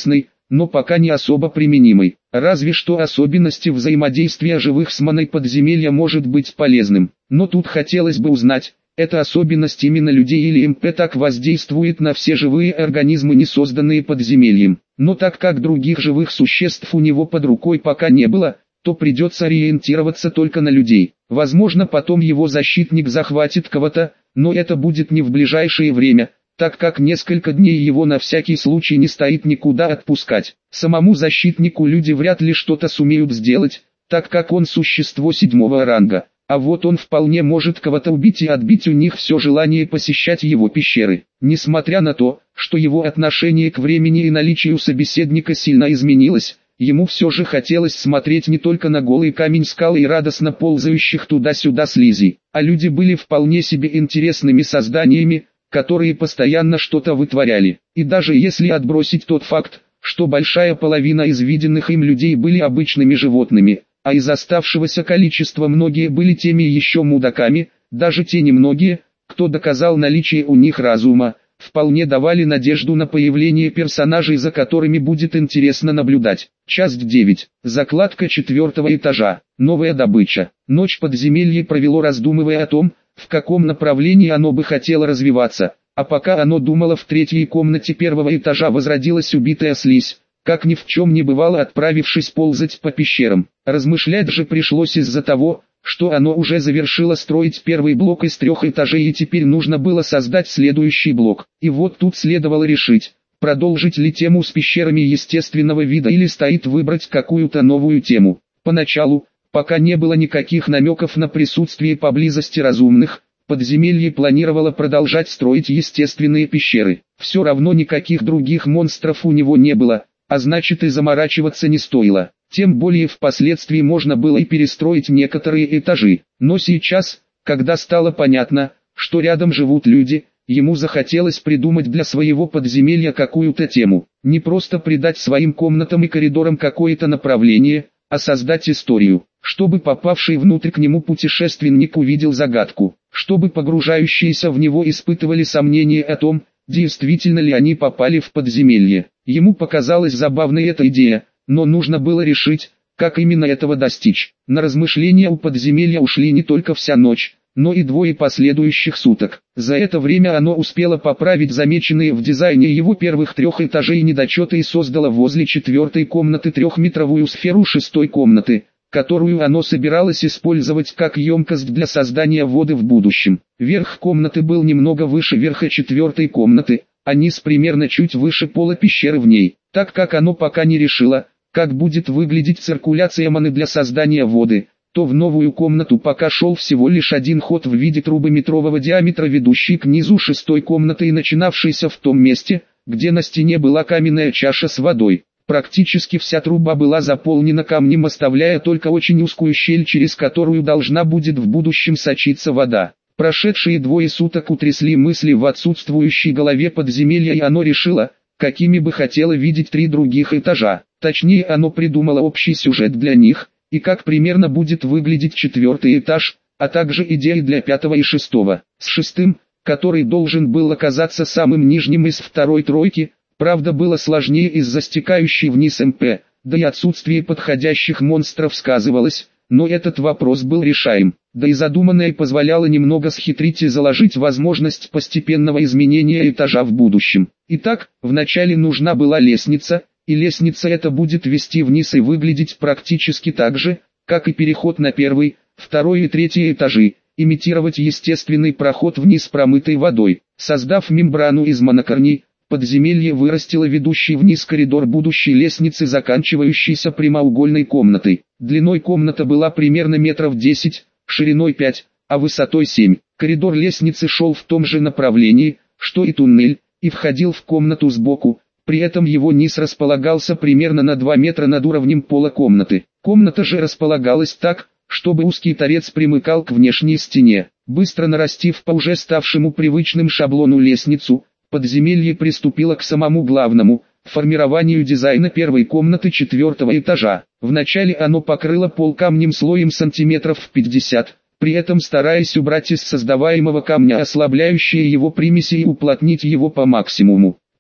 A: но пока не особо применимой. Разве что особенности взаимодействия живых с маной подземелья может быть полезным. Но тут хотелось бы узнать, эта особенность именно людей или МП так воздействует на все живые организмы, не созданные подземельем. Но так как других живых существ у него под рукой пока не было, то придется ориентироваться только на людей. Возможно, потом его защитник захватит кого-то, но это будет не в ближайшее время, так как несколько дней его на всякий случай не стоит никуда отпускать. Самому защитнику люди вряд ли что-то сумеют сделать, так как он существо седьмого ранга. А вот он вполне может кого-то убить и отбить у них все желание посещать его пещеры. Несмотря на то, что его отношение к времени и наличию собеседника сильно изменилось, ему все же хотелось смотреть не только на голый камень скалы и радостно ползающих туда-сюда слизи, а люди были вполне себе интересными созданиями, которые постоянно что-то вытворяли. И даже если отбросить тот факт, что большая половина из виденных им людей были обычными животными, а из оставшегося количества многие были теми еще мудаками, даже те немногие, кто доказал наличие у них разума, вполне давали надежду на появление персонажей, за которыми будет интересно наблюдать. Часть девять. Закладка четвертого этажа. Новая добыча. Ночь подземелье провело, раздумывая о том, в каком направлении оно бы хотело развиваться, а пока оно думало, в третьей комнате первого этажа возродилась убитая слизь, как ни в чем не бывало отправившись ползать по пещерам. Размышлять же пришлось из-за того, что оно уже завершило строить первый блок из трех этажей и теперь нужно было создать следующий блок. И вот тут следовало решить, продолжить ли тему с пещерами естественного вида или стоит выбрать какую-то новую тему. Поначалу, пока не было никаких намеков на присутствие поблизости разумных, подземелье планировало продолжать строить естественные пещеры. Все равно никаких других монстров у него не было, а значит и заморачиваться не стоило. Тем более впоследствии можно было и перестроить некоторые этажи. Но сейчас, когда стало понятно, что рядом живут люди, ему захотелось придумать для своего подземелья какую-то тему. Не просто придать своим комнатам и коридорам какое-то направление, а создать историю, чтобы попавший внутрь к нему путешественник увидел загадку, чтобы погружающиеся в него испытывали сомнения о том, действительно ли они попали в подземелье. Ему показалась забавной эта идея, но нужно было решить, как именно этого достичь. На размышления у подземелья ушли не только вся ночь, но и двое последующих суток. За это время оно успело поправить замеченные в дизайне его первых трех этажей недочеты и создало возле четвертой комнаты трехметровую сферу шестой комнаты, которую оно собиралось использовать как емкость для создания воды в будущем. Верх комнаты был немного выше верха четвертой комнаты, а низ примерно чуть выше пола пещеры в ней, так как оно пока не решило, как будет выглядеть циркуляция маны для создания воды, то в новую комнату пока шел всего лишь один ход в виде трубы метрового диаметра, ведущий к низу шестой комнаты и начинавшийся в том месте, где на стене была каменная чаша с водой. Практически вся труба была заполнена камнем, оставляя только очень узкую щель, через которую должна будет в будущем сочиться вода. Прошедшие двое суток утрясли мысли в отсутствующей голове подземелья, и оно решило, какими бы хотело видеть три других этажа. Точнее, оно придумало общий сюжет для них, и как примерно будет выглядеть четвертый этаж, а также идеи для пятого и шестого. С шестым, который должен был оказаться самым нижним из второй тройки, правда было сложнее из-за стекающей вниз МП, да и отсутствие подходящих монстров сказывалось, но этот вопрос был решаем. Да и задуманное позволяло немного схитрить и заложить возможность постепенного изменения этажа в будущем. Итак, вначале нужна была лестница, и лестница эта будет вести вниз и выглядеть практически так же, как и переход на первый, второй и третий этажи, имитировать естественный проход вниз промытой водой. Создав мембрану из монокорней, подземелье вырастило ведущий вниз коридор будущей лестницы, заканчивающейся прямоугольной комнатой. Длиной комната была примерно метров десять, шириной пять, а высотой семь. Коридор лестницы шел в том же направлении, что и туннель, и входил в комнату сбоку, при этом его низ располагался примерно на два метра над уровнем пола комнаты. Комната же располагалась так, чтобы узкий торец примыкал к внешней стене. Быстро нарастив по уже ставшему привычным шаблону лестницу, подземелье приступило к самому главному – формированию дизайна первой комнаты четвертого этажа. Вначале оно покрыло пол камнем слоем сантиметров в пятьдесят, при этом стараясь убрать из создаваемого камня ослабляющие его примеси и уплотнить его по максимуму.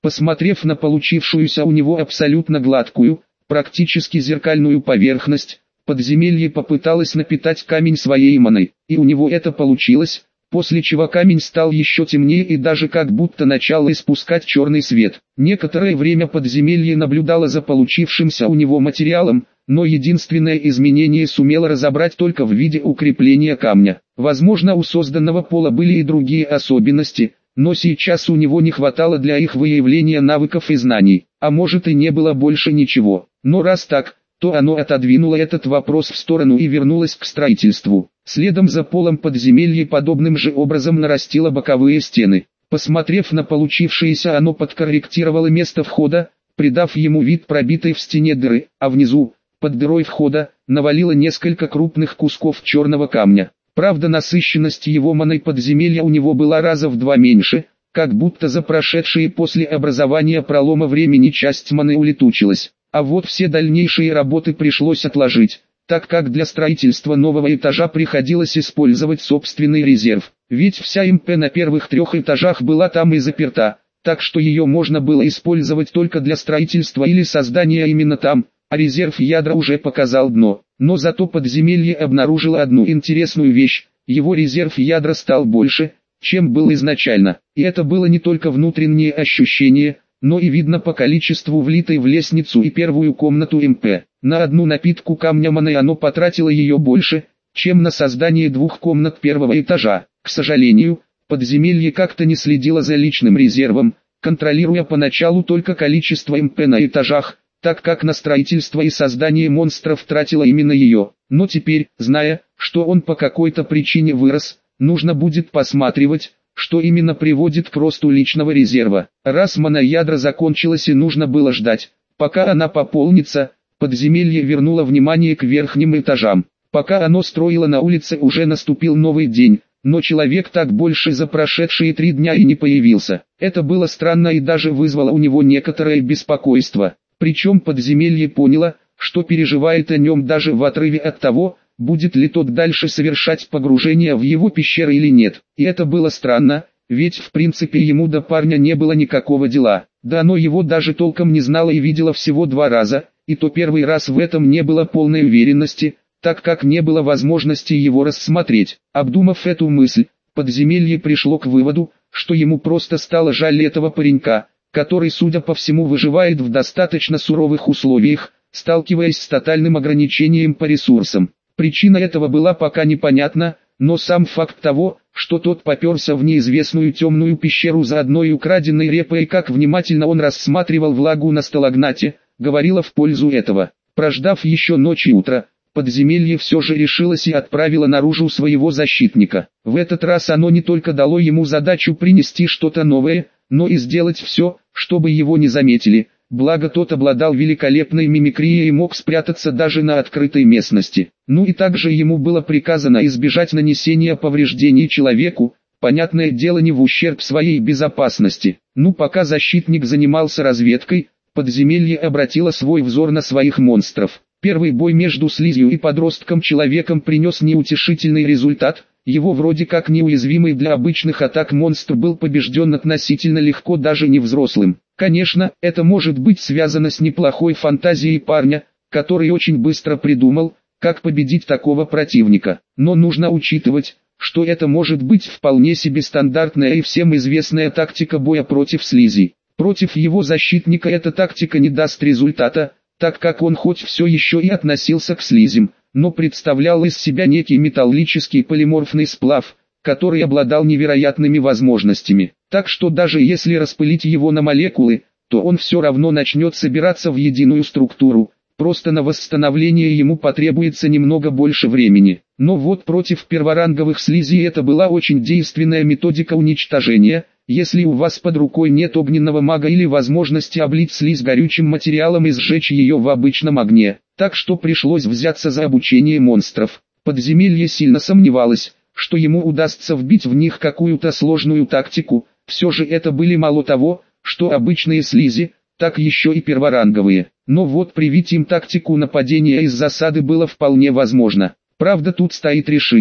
A: Посмотрев на получившуюся у него абсолютно гладкую, практически зеркальную поверхность, подземелье попыталось напитать камень своей маной, и у него это получилось, после чего камень стал еще темнее и даже как будто начал испускать черный свет. Некоторое время подземелье наблюдало за получившимся у него материалом, но единственное изменение сумело разобрать только в виде укрепления камня. Возможно, у созданного пола были и другие особенности, но сейчас у него не хватало для их выявления навыков и знаний, а может и не было больше ничего. Но раз так, то оно отодвинуло этот вопрос в сторону и вернулось к строительству. Следом за полом подземелье подобным же образом нарастило боковые стены. Посмотрев на получившееся, оно подкорректировало место входа, придав ему вид пробитой в стене дыры, а внизу, под дырой входа, навалило несколько крупных кусков черного камня. Правда, насыщенность его маной подземелья у него была раза в два меньше, как будто за прошедшие после образования пролома времени часть маны улетучилась. А вот все дальнейшие работы пришлось отложить, так как для строительства нового этажа приходилось использовать собственный резерв. Ведь вся МП на первых трех этажах была там и заперта, так что ее можно было использовать только для строительства или создания именно там, а резерв ядра уже показал дно. Но зато подземелье обнаружило одну интересную вещь: его резерв ядра стал больше, чем был изначально. И это было не только внутреннее ощущение, но и видно по количеству влитой в лестницу и первую комнату МП. На одну напитку камня маны оно потратило ее больше, чем на создание двух комнат первого этажа. К сожалению, подземелье как-то не следило за личным резервом, контролируя поначалу только количество МП на этажах, так как на строительство и создание монстров тратило именно ее. Но теперь, зная, что он по какой-то причине вырос, нужно будет посматривать, что именно приводит к росту личного резерва. Раз маноядра закончилась и нужно было ждать, пока она пополнится, подземелье вернуло внимание к верхним этажам. Пока оно строило на улице, уже наступил новый день, но человек так больше за прошедшие три дня и не появился. Это было странно и даже вызвало у него некоторое беспокойство. Причем подземелье поняло, что переживает о нем даже в отрыве от того, будет ли тот дальше совершать погружение в его пещеры или нет. И это было странно, ведь в принципе ему до парня не было никакого дела. Да оно его даже толком не знало и видело всего два раза, и то первый раз в этом не было полной уверенности, так как не было возможности его рассмотреть. Обдумав эту мысль, подземелье пришло к выводу, что ему просто стало жаль этого паренька, который, судя по всему, выживает в достаточно суровых условиях, сталкиваясь с тотальным ограничением по ресурсам. Причина этого была пока непонятна, но сам факт того, что тот поперся в неизвестную темную пещеру за одной украденной репой и как внимательно он рассматривал влагу на сталагнате, говорило в пользу этого. Прождав еще ночь и утро, подземелье все же решилось и отправило наружу своего защитника. В этот раз оно не только дало ему задачу принести что-то новое, но и сделать все, чтобы его не заметили. Благо тот обладал великолепной мимикрией и мог спрятаться даже на открытой местности. Ну и также ему было приказано избежать нанесения повреждений человеку, понятное дело не в ущерб своей безопасности. Ну пока защитник занимался разведкой, подземелье обратило свой взор на своих монстров. Первый бой между слизью и подростком-человеком принес неутешительный результат. Его вроде как неуязвимый для обычных атак монстр был побежден относительно легко даже не взрослым. Конечно, это может быть связано с неплохой фантазией парня, который очень быстро придумал, как победить такого противника. Но нужно учитывать, что это может быть вполне себе стандартная и всем известная тактика боя против слизи. Против его защитника эта тактика не даст результата, так как он хоть все еще и относился к слизям, но представлял из себя некий металлический полиморфный сплав, который обладал невероятными возможностями. Так что даже если распылить его на молекулы, то он все равно начнет собираться в единую структуру, просто на восстановление ему потребуется немного больше времени. Но вот против перворанговых слизей это была очень действенная методика уничтожения. Если у вас под рукой нет огненного мага или возможности облить слизь горючим материалом и сжечь ее в обычном огне, так что пришлось взяться за обучение монстров. Подземелье сильно сомневалось, что ему удастся вбить в них какую-то сложную тактику. Все же это были мало того, что обычные слизи, так еще и перворанговые. Но вот привить им тактику нападения из засады было вполне возможно. Правда, тут стоит решить,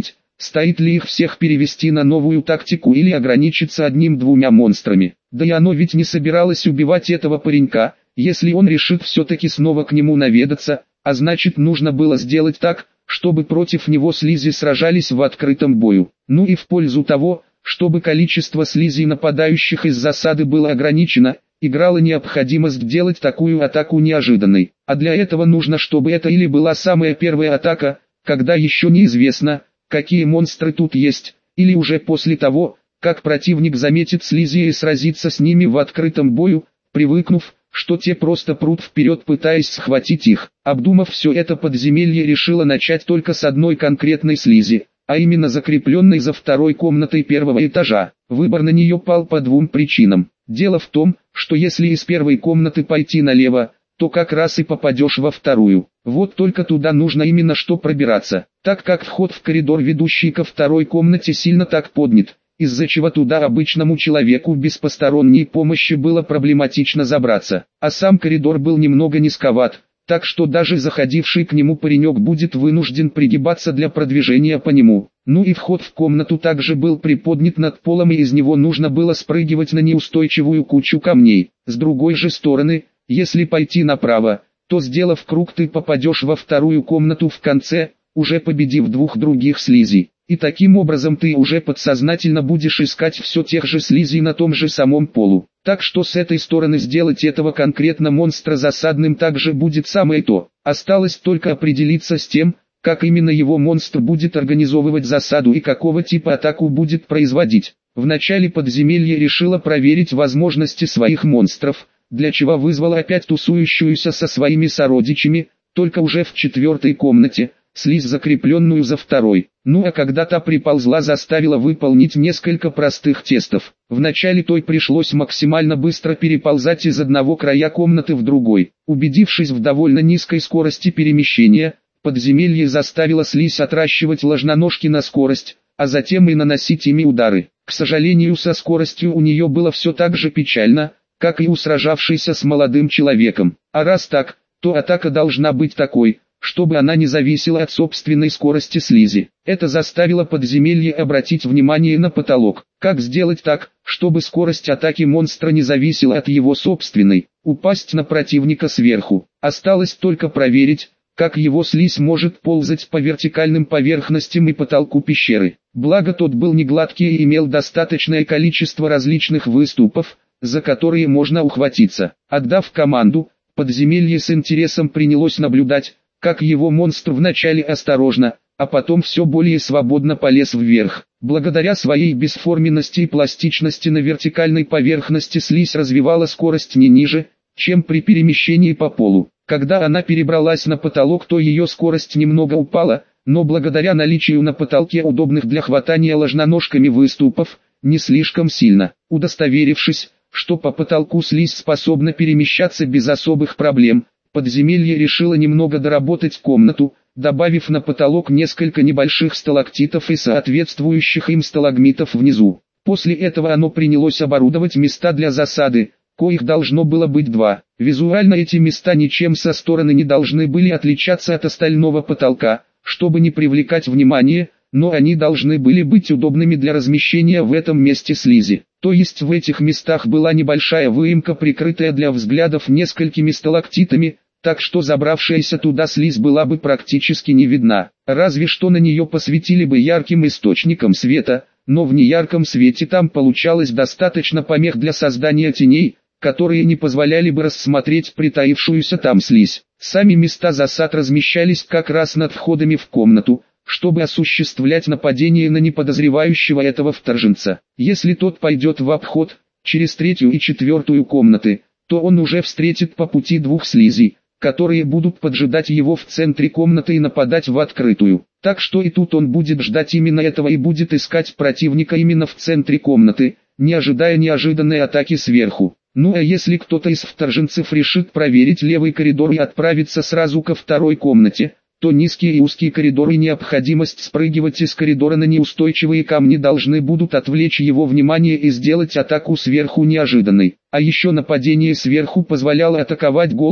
A: стоит ли их всех перевести на новую тактику или ограничиться одним-двумя монстрами. Да и оно ведь не собиралось убивать этого паренька, если он решит все-таки снова к нему наведаться, а значит нужно было сделать так, чтобы против него слизи сражались в открытом бою. Ну и в пользу того, чтобы количество слизей нападающих из засады было ограничено, играла необходимость делать такую атаку неожиданной. А для этого нужно, чтобы это или была самая первая атака, когда еще неизвестно, какие монстры тут есть, или уже после того, как противник заметит слизи и сразится с ними в открытом бою, привыкнув, что те просто прут вперед, пытаясь схватить их. Обдумав все это, подземелье решило начать только с одной конкретной слизи, а именно закрепленной за второй комнатой первого этажа. Выбор на нее пал по двум причинам. Дело в том, что если из первой комнаты пойти налево, то как раз и попадешь во вторую. Вот только туда нужно именно что пробираться, так как вход в коридор, ведущий ко второй комнате, сильно так поднят, из-за чего туда обычному человеку без посторонней помощи было проблематично забраться. А сам коридор был немного низковат, так что даже заходивший к нему паренек будет вынужден пригибаться для продвижения по нему. Ну и вход в комнату также был приподнят над полом, и из него нужно было спрыгивать на неустойчивую кучу камней. С другой же стороны, если пойти направо, то, сделав круг, ты попадешь во вторую комнату в конце, уже победив двух других слизей. И таким образом ты уже подсознательно будешь искать все тех же слизей на том же самом полу. Так что с этой стороны сделать этого конкретно монстра засадным также будет самое то. Осталось только определиться с тем, как именно его монстр будет организовывать засаду и какого типа атаку будет производить. Вначале подземелье решило проверить возможности своих монстров, для чего вызвало опять тусующуюся со своими сородичами, только уже в четвертой комнате, слизь, закрепленную за второй. Ну а когда та приползла, заставила выполнить несколько простых тестов. Вначале той пришлось максимально быстро переползать из одного края комнаты в другой. Убедившись в довольно низкой скорости перемещения, подземелье заставило слизь отращивать ложноножки на скорость, а затем и наносить ими удары. К сожалению, со скоростью у нее было все так же печально, как и у сражавшейся с молодым человеком. А раз так, то атака должна быть такой, чтобы она не зависела от собственной скорости слизи. Это заставило подземелье обратить внимание на потолок. Как сделать так, чтобы скорость атаки монстра не зависела от его собственной? Упасть на противника сверху. Осталось только проверить, как его слизь может ползать по вертикальным поверхностям и потолку пещеры. Благо тот был не гладкий и имел достаточное количество различных выступов, за которые можно ухватиться. Отдав команду, подземелье с интересом принялось наблюдать, как его монстр вначале осторожно, а потом все более свободно полез вверх. Благодаря своей бесформенности и пластичности на вертикальной поверхности слизь развивала скорость не ниже, чем при перемещении по полу. Когда она перебралась на потолок, то ее скорость немного упала, но благодаря наличию на потолке удобных для хватания ложноножками выступов, не слишком сильно. Удостоверившись, что по потолку слизь способна перемещаться без особых проблем, подземелье решило немного доработать комнату, добавив на потолок несколько небольших сталактитов и соответствующих им сталагмитов внизу. После этого оно принялось оборудовать места для засады, коих должно было быть два. Визуально эти места ничем со стороны не должны были отличаться от остального потолка, чтобы не привлекать внимание, но они должны были быть удобными для размещения в этом месте слизи. То есть в этих местах была небольшая выемка, прикрытая для взглядов несколькими сталактитами, так что забравшаяся туда слизь была бы практически не видна. Разве что на нее посветили бы ярким источником света, но в неярком свете там получалось достаточно помех для создания теней, которые не позволяли бы рассмотреть притаившуюся там слизь. Сами места засад размещались как раз над входами в комнату, чтобы осуществлять нападение на неподозревающего этого вторженца. Если тот пойдет в обход, через третью и четвертую комнаты, то он уже встретит по пути двух слизей, которые будут поджидать его в центре комнаты и нападать в открытую. Так что и тут он будет ждать именно этого и будет искать противника именно в центре комнаты, не ожидая неожиданной атаки сверху. Ну а если кто-то из вторженцев решит проверить левый коридор и отправиться сразу ко второй комнате, то низкие и узкие коридоры и необходимость спрыгивать из коридора на неустойчивые камни должны будут отвлечь его внимание и сделать атаку сверху неожиданной. А еще нападение сверху позволяло атаковать голову,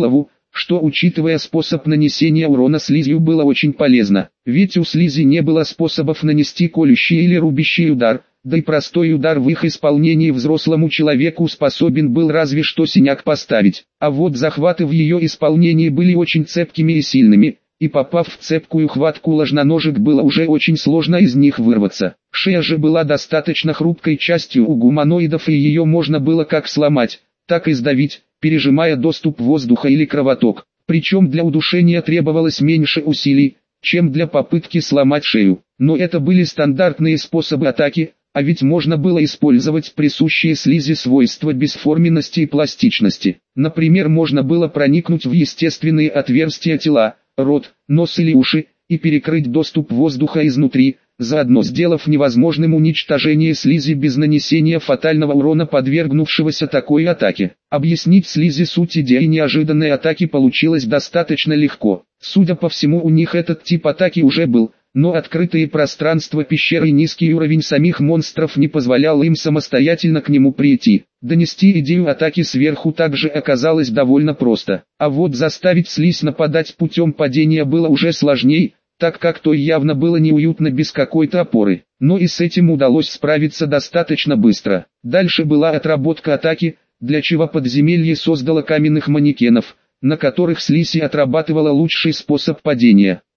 A: что, учитывая способ нанесения урона слизью, было очень полезно. Ведь у слизи не было способов нанести колющий или рубящий удар, да и простой удар в их исполнении взрослому человеку способен был разве что синяк поставить. А вот захваты в ее исполнении были очень цепкими и сильными, и попав в цепкую хватку ложноножек, было уже очень сложно из них вырваться. Шея же была достаточно хрупкой частью у гуманоидов, и ее можно было как сломать, так и сдавить, пережимая доступ воздуха или кровоток. Причем для удушения требовалось меньше усилий, чем для попытки сломать шею. Но это были стандартные способы атаки, а ведь можно было использовать присущие слизи свойства бесформенности и пластичности. Например, можно было проникнуть в естественные отверстия тела, рот, нос или уши, и перекрыть доступ воздуха изнутри, заодно сделав невозможным уничтожение слизи без нанесения фатального урона подвергнувшегося такой атаке. Объяснить слизи суть идеи неожиданной атаки получилось достаточно легко. Судя по всему, у них этот тип атаки уже был, но открытые пространства пещеры и низкий уровень самих монстров не позволял им самостоятельно к нему прийти. Донести идею атаки сверху также оказалось довольно просто. А вот заставить слизь нападать путем падения было уже сложней, так как той явно было неуютно без какой-то опоры. Но и с этим удалось справиться достаточно быстро. Дальше была отработка атаки, для чего подземелье создало каменных манекенов, на которых слизь и отрабатывала лучший способ падения.